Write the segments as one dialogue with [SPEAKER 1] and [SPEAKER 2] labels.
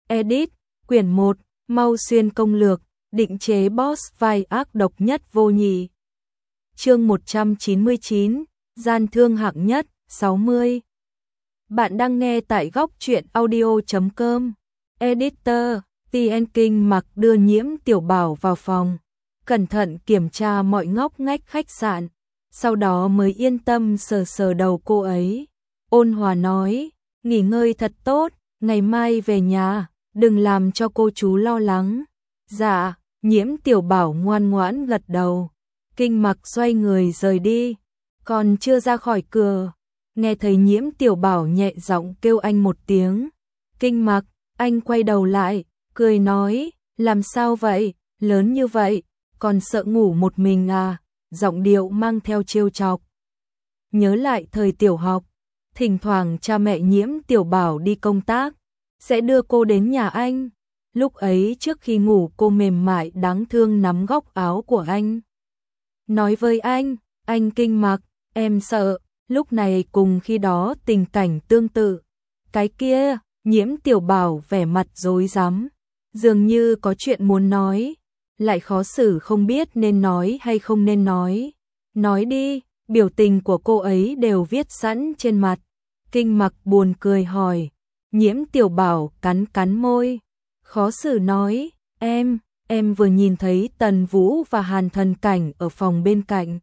[SPEAKER 1] Edit, quyển 1, Mau Xuyên công lược, định chế boss vai ác độc nhất vô nhị. Chương 199, gian thương hạng nhất, 60. Bạn đang nghe tại góc truyện audio.com. Editor, TN Kinh Mặc đưa Nhiễm Tiểu Bảo vào phòng, cẩn thận kiểm tra mọi ngóc ngách khách sạn, sau đó mới yên tâm sờ sờ đầu cô ấy. Ôn hòa nói, nghỉ ngơi thật tốt, ngày mai về nhà, đừng làm cho cô chú lo lắng. Dạ, Nhiễm Tiểu Bảo ngoan ngoãn gật đầu. Kinh Mặc xoay người rời đi, còn chưa ra khỏi cửa, nghe thấy Nhiễm Tiểu Bảo nhẹ giọng kêu anh một tiếng. Kinh Mặc, anh quay đầu lại, cười nói, làm sao vậy, lớn như vậy, còn sợ ngủ một mình à, giọng điệu mang theo trêu chọc. Nhớ lại thời tiểu học, thỉnh thoảng cha mẹ Nhiễm Tiểu Bảo đi công tác, sẽ đưa cô đến nhà anh. Lúc ấy trước khi ngủ cô mềm mại đáng thương nắm góc áo của anh. Nói với anh Kinh Mặc, em sợ, lúc này cùng khi đó tình cảnh tương tự. Cái kia, Nhiễm Tiểu Bảo vẻ mặt rối rắm, dường như có chuyện muốn nói, lại khó xử không biết nên nói hay không nên nói. Nói đi, biểu tình của cô ấy đều viết sẵn trên mặt. Kinh Mặc buồn cười hỏi. Nhiễm Tiểu Bảo cắn cắn môi, khó xử nói, em vừa nhìn thấy Tần Vũ và Hàn Thần Cảnh ở phòng bên cạnh.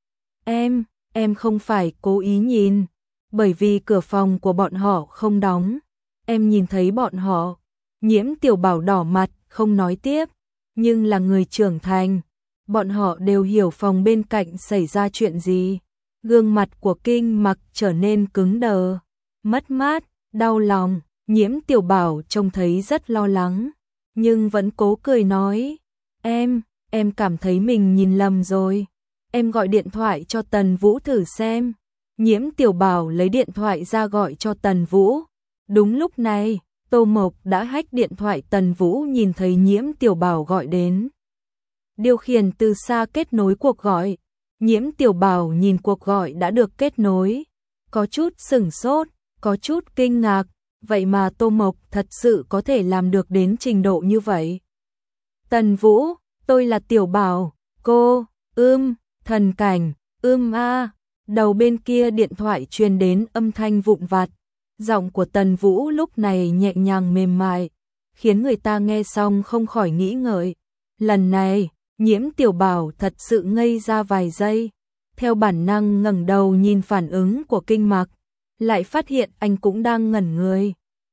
[SPEAKER 1] Em không phải cố ý nhìn, bởi vì cửa phòng của bọn họ không đóng. Em nhìn thấy bọn họ. Nhiễm Tiểu Bảo đỏ mặt, không nói tiếp, nhưng là người trưởng thành, bọn họ đều hiểu phòng bên cạnh xảy ra chuyện gì. Gương mặt của Kinh Mặc trở nên cứng đờ, mất mát, đau lòng. Nhiễm Tiểu Bảo trông thấy rất lo lắng, nhưng vẫn cố cười nói, em cảm thấy mình nhìn lầm rồi. Em gọi điện thoại cho Tần Vũ thử xem. Nhiễm Tiểu Bảo lấy điện thoại ra gọi cho Tần Vũ. Đúng lúc này, Tô Mộc đã hack điện thoại Tần Vũ, nhìn thấy Nhiễm Tiểu Bảo gọi đến. Điều khiển từ xa kết nối cuộc gọi. Nhiễm Tiểu Bảo nhìn cuộc gọi đã được kết nối, có chút sửng sốt, có chút kinh ngạc. Vậy mà Tô Mộc thật sự có thể làm được đến trình độ như vậy. Tần Vũ, tôi là Tiểu Bảo, cô, Thần Cảnh, a. Đầu bên kia điện thoại truyền đến âm thanh vụn vặt. Giọng của Tần Vũ lúc này nhẹ nhàng mềm mại, khiến người ta nghe xong không khỏi nghĩ ngợi. Lần này, Nhiễm Tiểu Bảo thật sự ngây ra vài giây, theo bản năng ngẩng đầu nhìn phản ứng của Kinh Mặc, lại phát hiện anh cũng đang ngẩn người.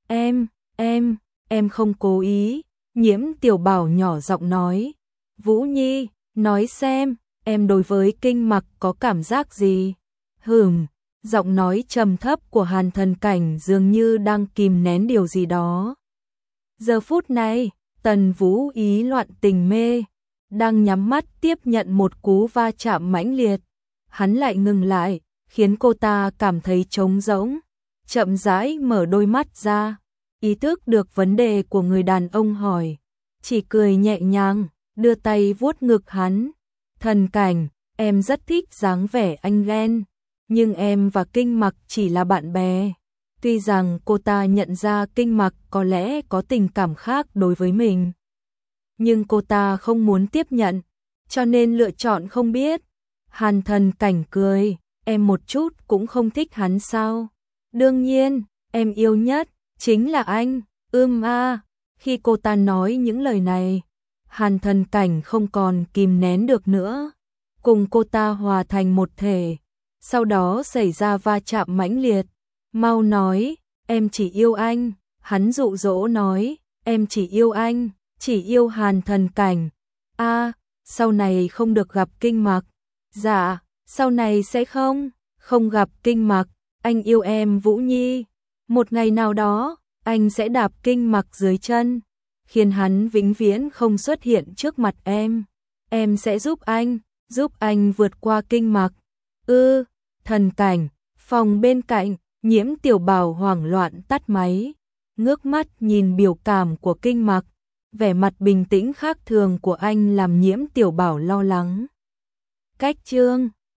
[SPEAKER 1] Em không cố ý, Nhiễm Tiểu Bảo nhỏ giọng nói. Vũ Nhi, nói xem, em đối với Kinh Mặc có cảm giác gì? Giọng nói trầm thấp của Hàn Thần Cảnh dường như đang kìm nén điều gì đó. Giờ phút này, Tần Vũ ý loạn tình mê, đang nhắm mắt tiếp nhận một cú va chạm mãnh liệt. Hắn lại ngừng lại, khiến cô ta cảm thấy trống rỗng, chậm rãi mở đôi mắt ra, ý thức được vấn đề của người đàn ông hỏi, chỉ cười nhẹ nhàng, đưa tay vuốt ngực hắn. Thần Cảnh, em rất thích dáng vẻ anh ghen, nhưng em và Kinh Mặc chỉ là bạn bè. Tuy rằng cô ta nhận ra Kinh Mặc có lẽ có tình cảm khác đối với mình, nhưng cô ta không muốn tiếp nhận, cho nên lựa chọn không biết. Hàn Thần Cảnh cười, em một chút cũng không thích hắn sao? Đương nhiên, em yêu nhất chính là anh, a. Khi cô ta nói những lời này, Hàn Thần Cảnh không còn kìm nén được nữa, cùng cô ta hòa thành một thể, sau đó xảy ra va chạm mãnh liệt. Mau nói, em chỉ yêu anh, hắn dụ dỗ nói, em chỉ yêu anh, chỉ yêu Hàn Thần Cảnh. Sau này không được gặp Kinh Mặc. Dạ, sau này sẽ không gặp Kinh Mặc, anh yêu em Vũ Nhi. Một ngày nào đó, anh sẽ đạp Kinh Mặc dưới chân, khiến hắn vĩnh viễn không xuất hiện trước mặt em. Em sẽ giúp anh vượt qua Kinh Mặc. Thần Cảnh, phòng bên cạnh, Nhiễm Tiểu Bảo hoảng loạn tắt máy, ngước mắt nhìn biểu cảm của Kinh Mặc, vẻ mặt bình tĩnh khác thường của anh làm Nhiễm Tiểu Bảo lo lắng. Cách chương